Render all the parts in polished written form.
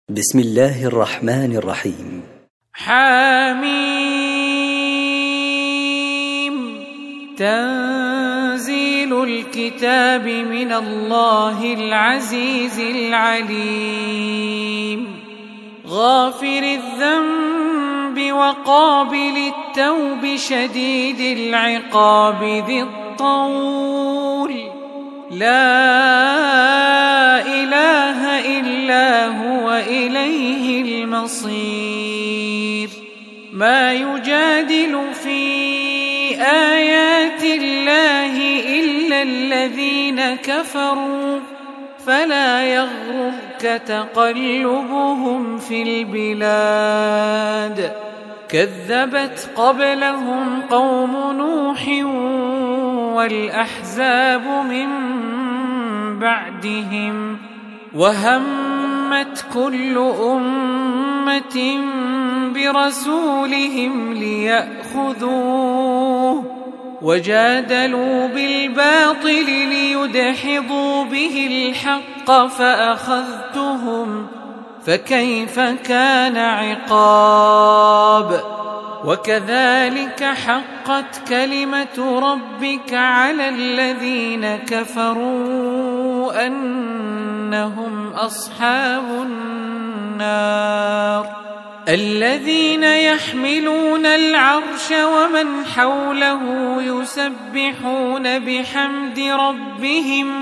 بسم الله الرحمن الرحيم. حميم. تنزيل الكتاب من الله العزيز العليم، غافر الذنب وقابل التوب شديد العقاب ذي الطول، لا إله إلا هو إليه المصير. ما يجادل في آيات الله إلا الذين كفروا، فلا يغررك تقلبهم في البلاد. كذبت قبلهم قوم نوح والأحزاب من بعدهم، وهمت كل أمة برسولهم ليأخذوه، وجادلوا بالباطل ليدحضوا به الحق فأخذتهم، فكيف كان عقاب. وكذلك حقت كلمة ربك على الذين كفروا أنهم أصحاب النار. الذين يحملون العرش ومن حوله يسبحون بحمد ربهم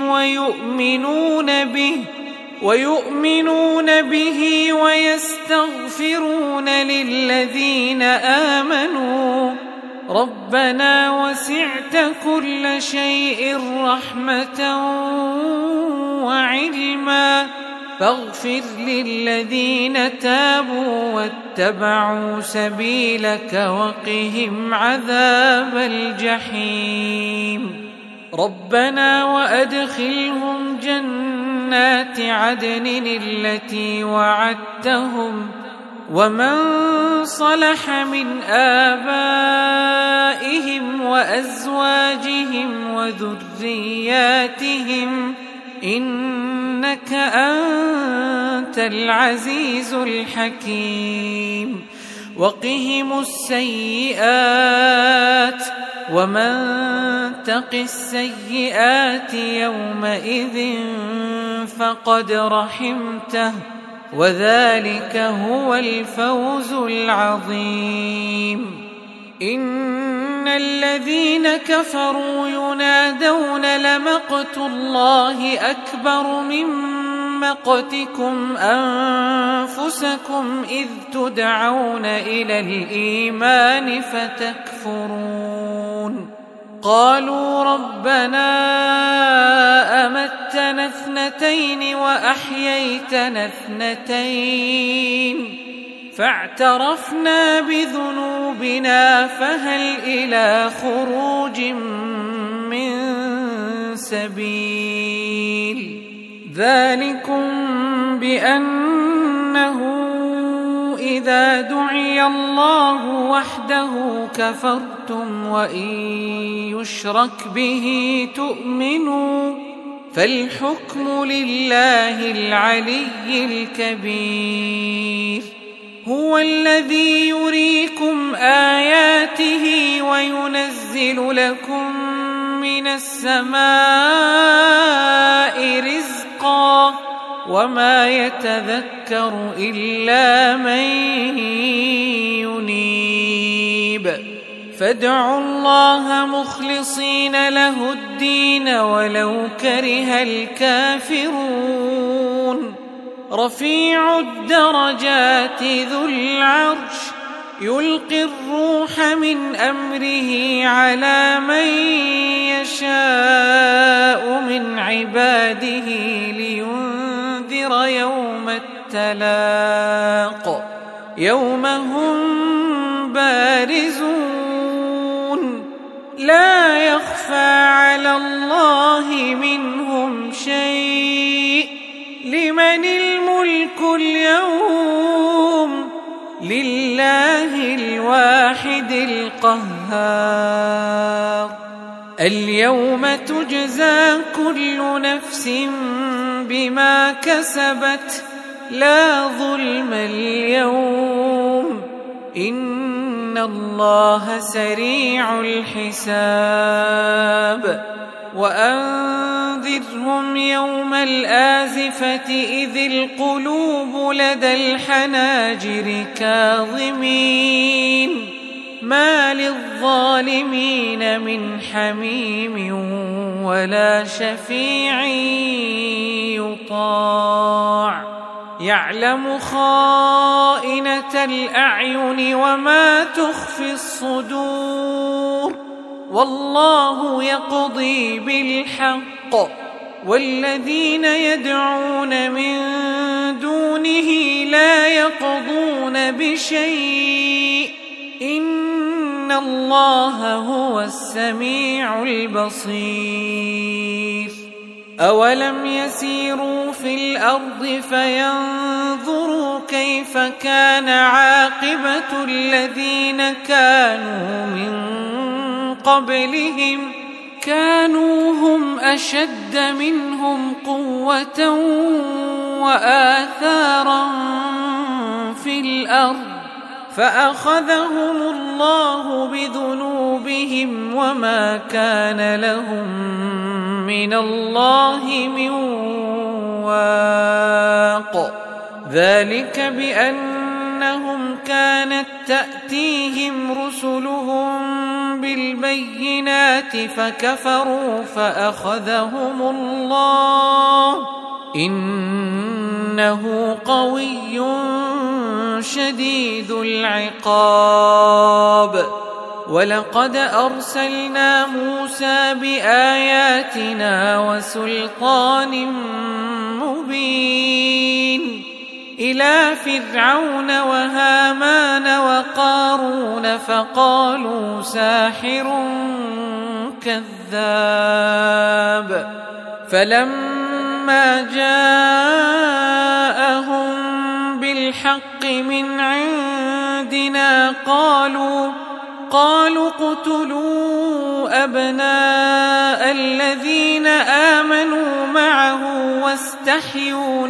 ويؤمنون به ويستغفرون للذين آمنوا ربنا وسعت كل شيء رحمة وعلما فاغفر للذين تابوا واتبعوا سبيلك وقهم عذاب الجحيم. ربنا وأدخلهم جنات عدن التي وعدتهم ومن صلح من آبائهم وأزواجهم وذرياتهم إنك أنت العزيز الحكيم. وقهم السيئات ومن تق السيئات يومئذ فقد رحمته وذلك هو الفوز العظيم. إن الذين كفروا ينادون لمقت الله أكبر من مقتكم أنفسكم إذ تدعون إلى الإيمان فتكفرون. قالوا ربنا أمتنا اثنتين وأحييتنا اثنتين فاعترفنا بذنوبنا فهل إلى خروج من سبيل. ذلكم بأنه إذا دعي الله وحده كفرتم وإن يشرك به تؤمنوا فالحكم لله العلي الكبير. هو الذي يريكم آياته وينزل لكم من السماء رزقا وما يتذكر إلا من ينيب. فادعوا الله مخلصين له الدين ولو كره الكافرون. رفيع الدرجات ذو العرش يلقي الروح من أمره على من يشاء من عباده لينذر يوم التلاق يوم هم بارزون لا يخفى على الله منهم شيء. لمن الملك اليوم؟ لله الواحد القهار. اليوم تجزى كل نفس بما كسبت لا ظلم اليوم إن الله سريع الحساب وأنذرهم يوم الآزفة إذ القلوب لدى الحناجر كاظمين ما للظالمين من حميم ولا شفيع يطاع يعلم خائنة الأعين وما تخفي الصدور والله يقضي بالحق والذين يدعون من دونه لا يقضون بشيء إن الله هو السميع البصير أولم يسيروا في الأرض فينظروا كيف كان عاقبة الذين كانوا من قبلهم كانوا هم أشد منهم قوة وآثارا في الأرض فأخذهم الله بذنوبهم وما كان لهم من الله من واق ذلك بأنهم كانت تأتيهم رسلهم بالبينات فكفروا فأخذهم الله إنه قوي شديد العقاب ولقد أرسلنا موسى بآياتنا وسلطان مبين إلى فرعون وهامان وقارون فقالوا ساحر كذاب فلما جاءهم بالحق من عندنا قالوا اقتلوا أبناء الذين آمنوا معه واستحيوا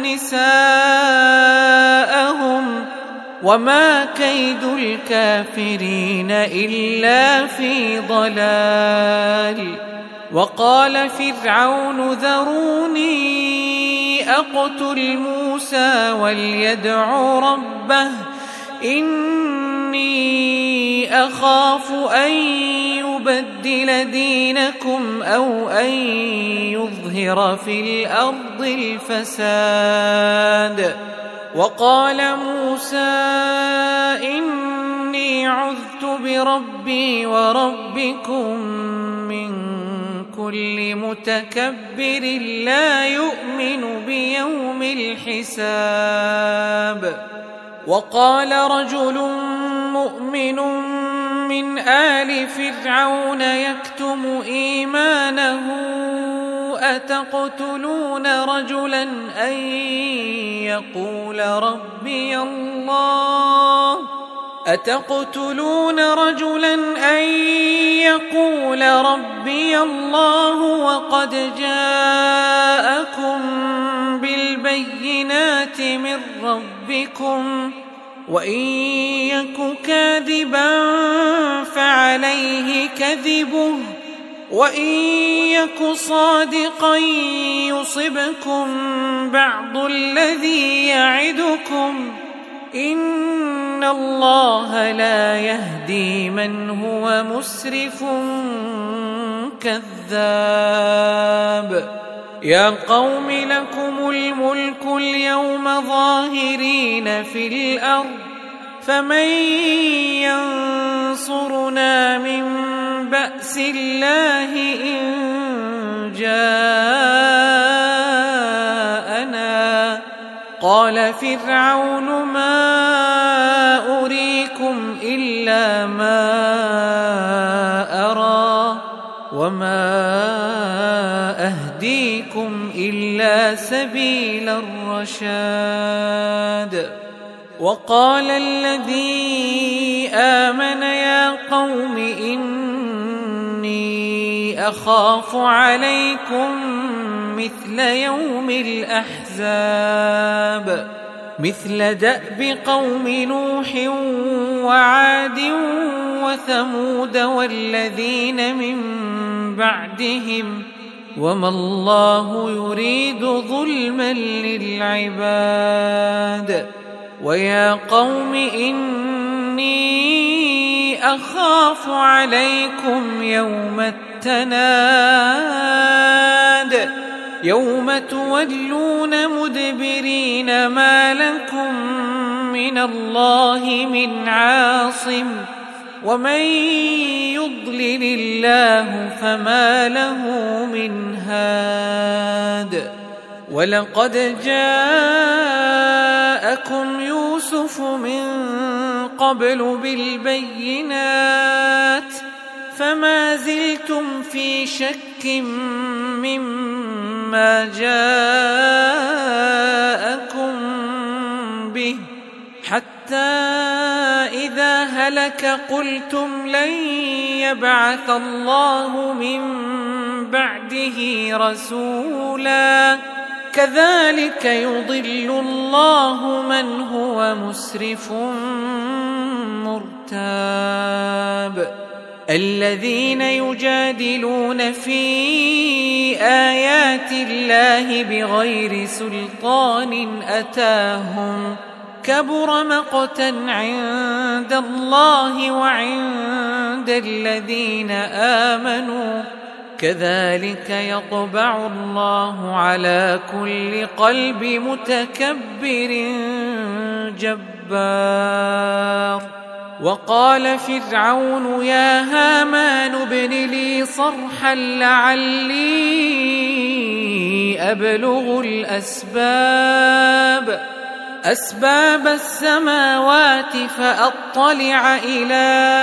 نساءهم وما كيد الكافرين إلا في ضلال وقال فرعون ذروني أقتل موسى وليدع ربه إني أخاف أن يبدل دينكم أو أن يظهر في الأرض الفساد وقال موسى إني عذت بربي وربكم من كل متكبر لا يؤمن بيوم الحساب وقال رجل مؤمن من آل فرعون يكتم إيمانه أتقتلون رجلا أن يقول ربي الله وقد جاءكم بالبينات من ربكم وإن يك كاذبا فعليه كذبه وإن يك صادقا يصبكم بعض الذي يعدكم إن الله لا يهدي من هو مسرف كذاب يا قوم لكم الملك اليوم ظاهرين في الأرض فمن ينصرنا من بأس الله إن جاءنا قال فرعون ما أريكم إلا ما أرى وما أهديكم إلا سبيل الرشاد وقال الذي آمن يا قوم إني أخاف عليكم مثل يوم الأحزاب مثل دأب قوم نوح وعاد وثمود والذين من بعدهم وما الله يريد ظلما للعباد ويا قوم إني أخاف عليكم يوم التناد يوم تولون مدبرين ما لكم من الله من عاصم ومن يضلل الله فما له من هاد ولقد جاءكم يوسف من قبل بالبينات فما زلتم في شك مما جاءكم به حتى إذا هلك قلتم لن يبعث الله من بعده رسولا كذلك يضل الله من هو مسرف مرتاب الذين يجادلون في آيات الله بغير سلطان أتاهم كبر مقتا عند الله وعند الذين آمنوا كذلك يطبع الله على كل قلب متكبر جبار وقال فرعون يا هامان ابن لي صرحا لعلي أبلغ أسباب السماوات فأطلع إلى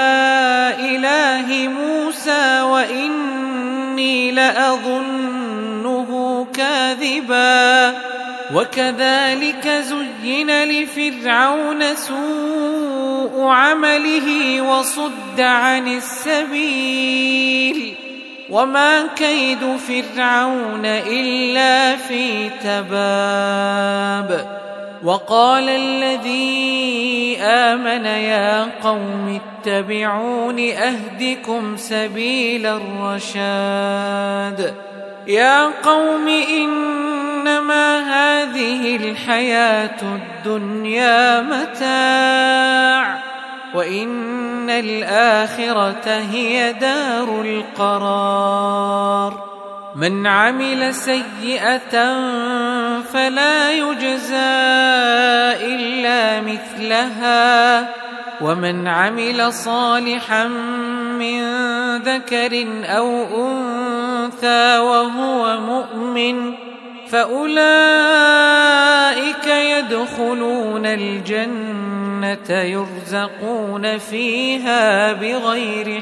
إله موسى وإني لأظنه كاذبا وكذلك زين لفرعون سوء عمله وصد عن السبيل وما كيد فرعون إلا في تباب وقال الذي آمن يا قوم اتبعون أهدكم سبيل الرشاد يا قوم إنما هذه الحياة الدنيا متاع وإن الآخرة هي دار القرار من عمل سيئة فلا يجزى إلا مثلها ومن عمل صالحا من ذكر أو أنثى وهو مؤمن فأولئك يدخلون الجنة يرزقون فيها بغير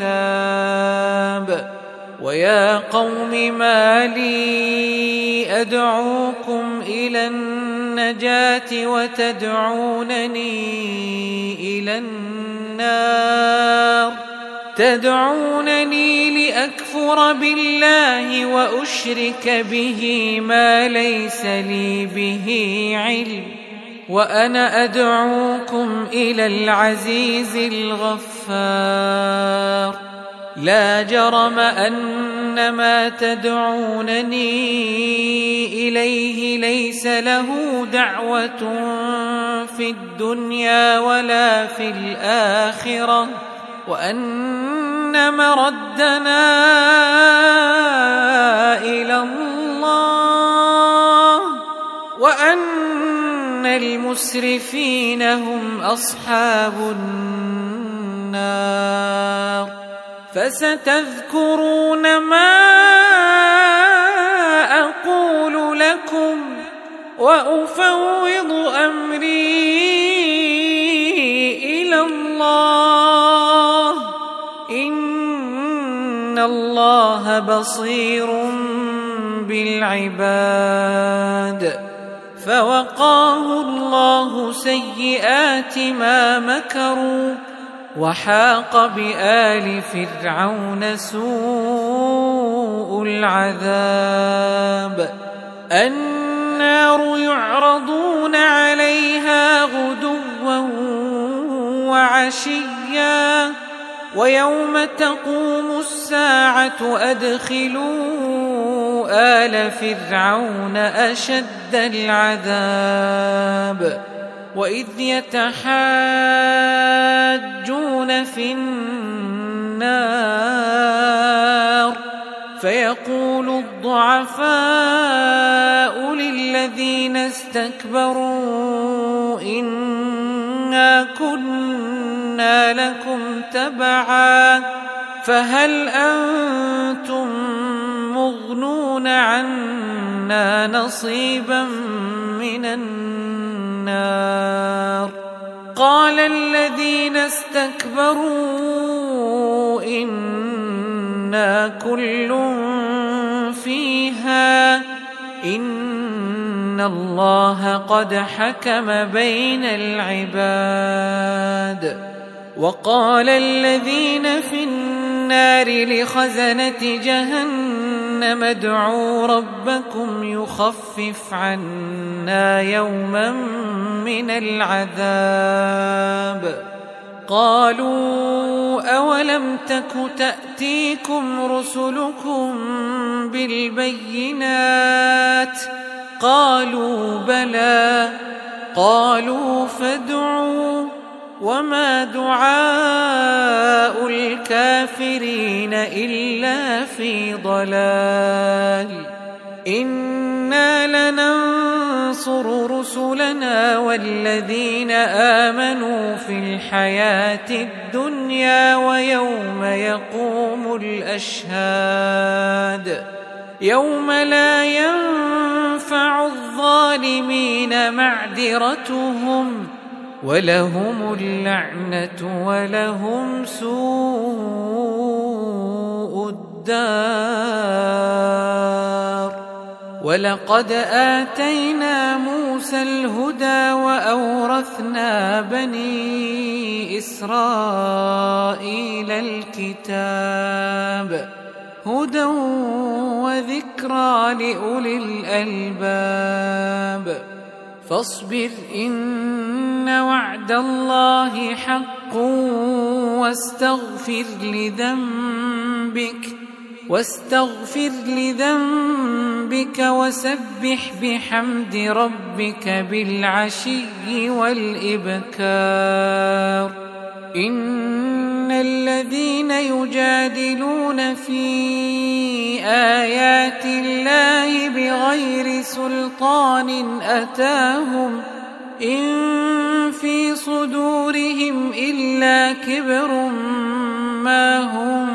حساب ويا قوم ما لي أدعوكم إلى النجاة وتدعونني إلى النار تدعونني لأكفر بالله وأشرك به ما ليس لي به علم وأنا أدعوكم إلى العزيز الغفار لا جرم أن ما تدعونني إليه ليس له دعوة في الدنيا ولا في الآخرة وأن مردنا إلى الله وأن المسرفين هم أصحاب النار فستذكرون ما أقول لكم وأفوض أمري إلى الله إن الله بصير بالعباد فوقاه الله سيئات ما مكروا وحاق بآل فرعون سوء العذاب النار يعرضون عليها غدوا وعشيا ويوم تقوم الساعة أدخلوا آل فرعون أشد العذاب وإذ يتحاجون في النار فيقول الضعفاء للذين استكبروا إنا كنا لكم تبعا فهل أنتم مغنون عنا نصيبا من النار قال الذين استكبروا إنا كل فيها إن الله قد حكم بين العباد وقال الذين في النار لخزنة جهنم ادعوا ربكم يخفف عنا يوما من العذاب قالوا أولم تك تأتيكم رسلكم بالبينات قالوا بلى قالوا فادعوا وما دعاء الكافرين إلا في ضلال إنا لننصر رسلنا والذين آمنوا في الحياة الدنيا ويوم يقوم الأشهاد يوم لا ينفع الظالمين معذرتهم ولهم اللعنة ولهم سوء الدار ولقد آتينا موسى الهدى وأورثنا بني إسرائيل الكتاب هدى وذكرى لأولي الألباب فاصبر إن وعد الله حق واستغفر لذنبك وسبح بحمد ربك بالعشي والإبكار إن الذين يجادلون في آيات الله بغير سلطان أتاهم إن في صدورهم إلا كبر ما هم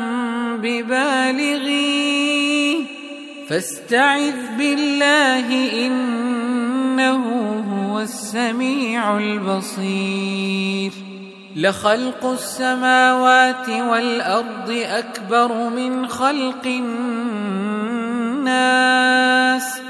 ببالغيه فاستعذ بالله إنه هو السميع البصير لخلق السماوات والأرض أكبر من خلق الناس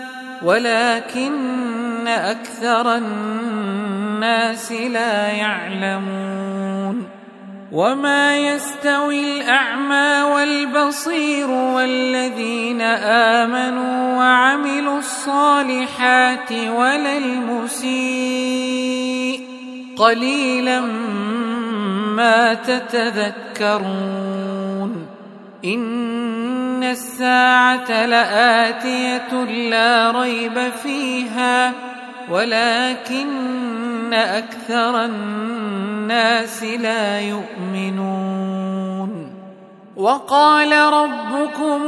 ولكن أكثر الناس لا يعلمون وما يستوي الأعمى والبصير والذين آمنوا وعملوا الصالحات ولا المسيء قليلا ما تتذكرون إن الساعة لآتية لا ريب فيها ولكن أكثر الناس لا يؤمنون وقال ربكم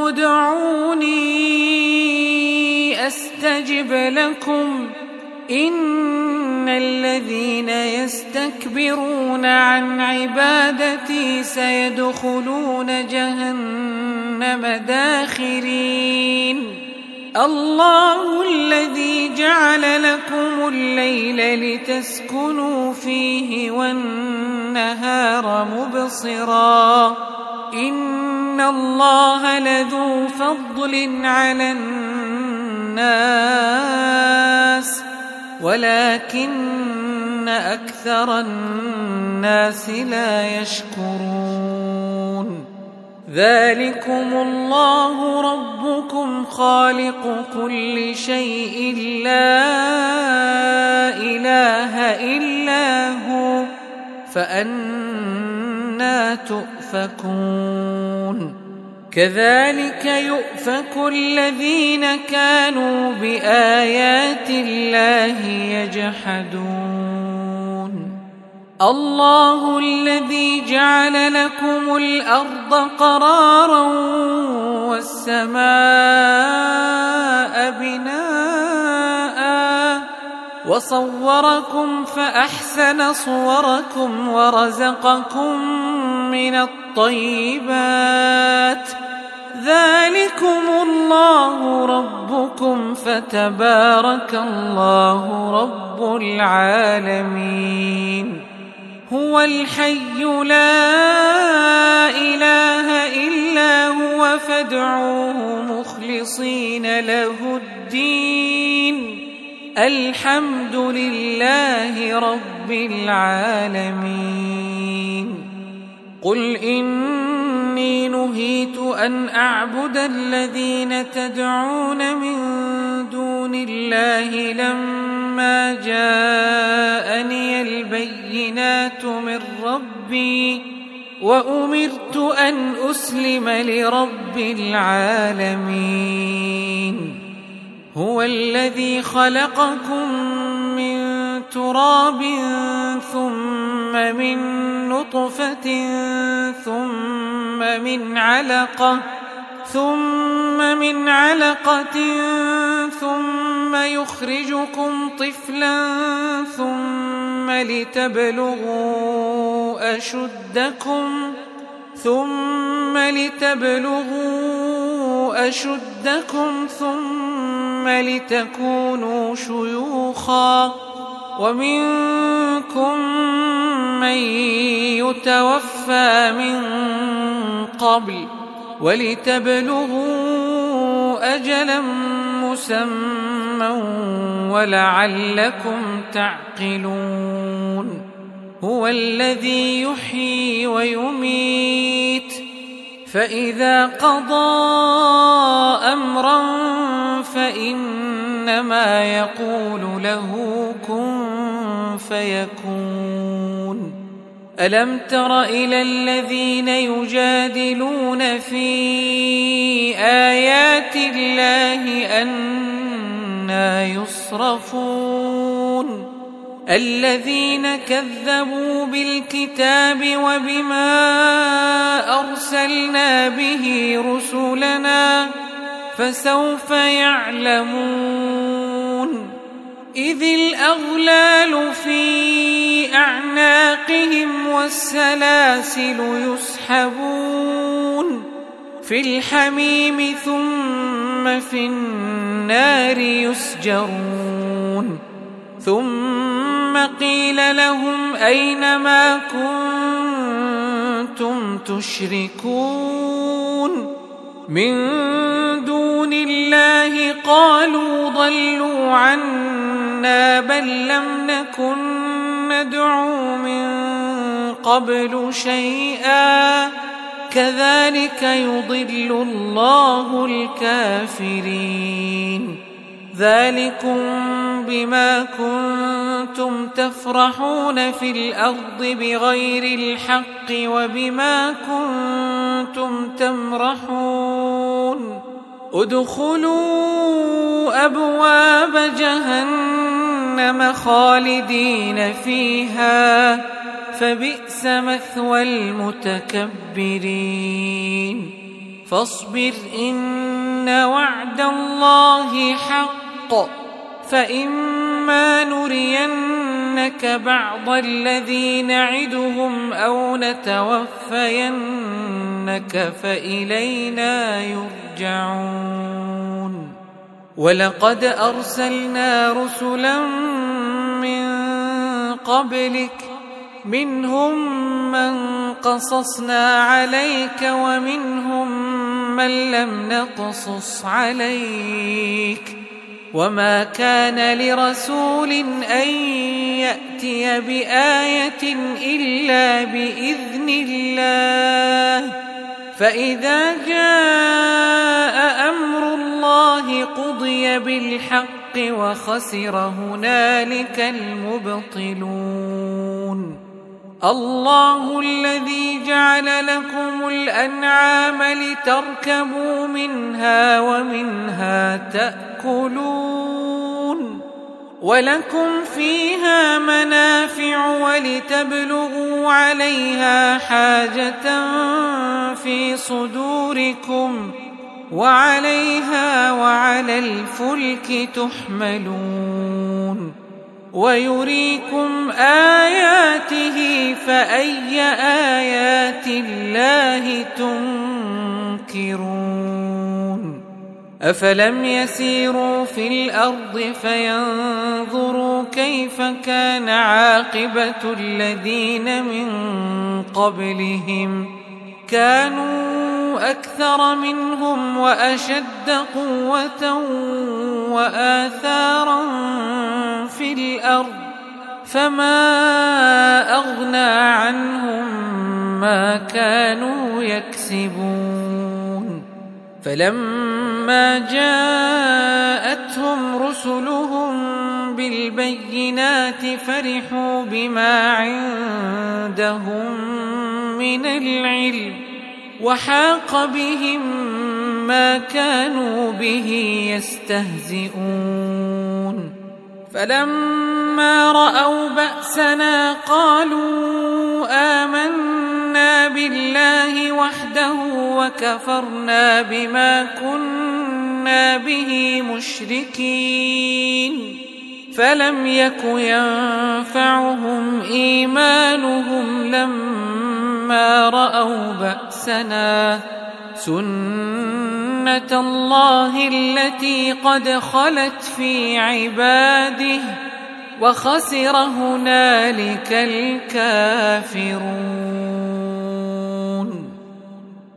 ادعوني أستجب لكم إن الذين يستكبرون عن عبادتي سيدخلون جهنم داخرين الله الذي جعل لكم الليل لتسكنوا فيه والنهار مبصرا إن الله لذو فضل على الناس ولكن أكثر الناس لا يشكرون ذلكم الله ربكم خالق كل شيء لا إله إلا هو فأنى تؤفكون كذلك يؤفك الذين كانوا بآيات الله يجحدون الله الذي جعل لكم الأرض قرارا والسماء بناء وصوركم فأحسن صوركم ورزقكم من الطيبات ذلكم الله ربكم فتبارك الله رب العالمين هو الحي لا إله إلا هو فادعوه مخلصين له الدين الحمد لله رب العالمين قل إني نهيت أن أعبد الذين تدعون من دون الله لما جاءني البينات من ربي وأمرت أن أسلم لرب العالمين هو الذي خلقكم من تراب ثم من نطفة ثم من علقة ثم يخرجكم طفلا ثم لتبلغوا أشدكم ثم لتكونوا شيوخا ومنكم من يتوفى من قبل ولتبلغوا أجلا مسمى ولعلكم تعقلون هو الذي يحيي ويميت فإذا قضى أمرا فإنما يقول له كن فيكون ألم تر إلى الذين يجادلون في آيات الله أنى يصرفون الذين كذبوا بالكتاب وبما أرسلنا به رسلنا فسوف يعلمون إذ الأغلال في أعناقهم والسلاسل يسحبون في الحميم ثم في النار يسجرون ثم قيل لهم أين ما كنتم تشركون من دون الله قالوا ضلوا عنا بل لم نكن ندعو من قبل شيئا كذلك يضل الله الكافرين ذلكم بما كنتم تفرحون في الأرض بغير الحق وبما كنتم تمرحون ادخلوا أبواب جهنم خالدين فيها فبئس مثوى المتكبرين فاصبر إن وعد الله حق فإما نرينك بعض الذي نعدهم أو نتوفينك فإلينا يرجعون ولقد أرسلنا رسلا من قبلك منهم من قصصنا عليك ومنهم من لم نقصص عليك وما كان لرسول أن يأتي بآية إلا بإذن الله فإذا جاء أمر الله قضي بالحق وخسر هنالك المبطلون. الله الذي جعل لكم الأنعام لتركبوا منها ومنها تأكلون ولكم فيها منافع ولتبلغوا عليها حاجة في صدوركم وعليها وعلى الفلك تحملون ويريكم آياته فأي آيات الله تنكرون. أفلم يسيروا في الأرض فينظروا كيف كان عاقبة الذين من قبلهم كانوا أكثر منهم وأشد قوة وآثارا في الأرض فما أغنى عنهم ما كانوا يكسبون. فلما جاءتهم رسلهم بالبينات فرحوا بما عندهم من العلم وحاق بهم ما كانوا به يستهزئون. فلما رأوا بأسنا قالوا آمنا بالله وحده وكفرنا بما كنا به مشركين. فلم يك ينفعهم إيمانهم لما رأوا بأسنا سنة الله التي قد خلت في عباده وخسر هنالك الكافرون.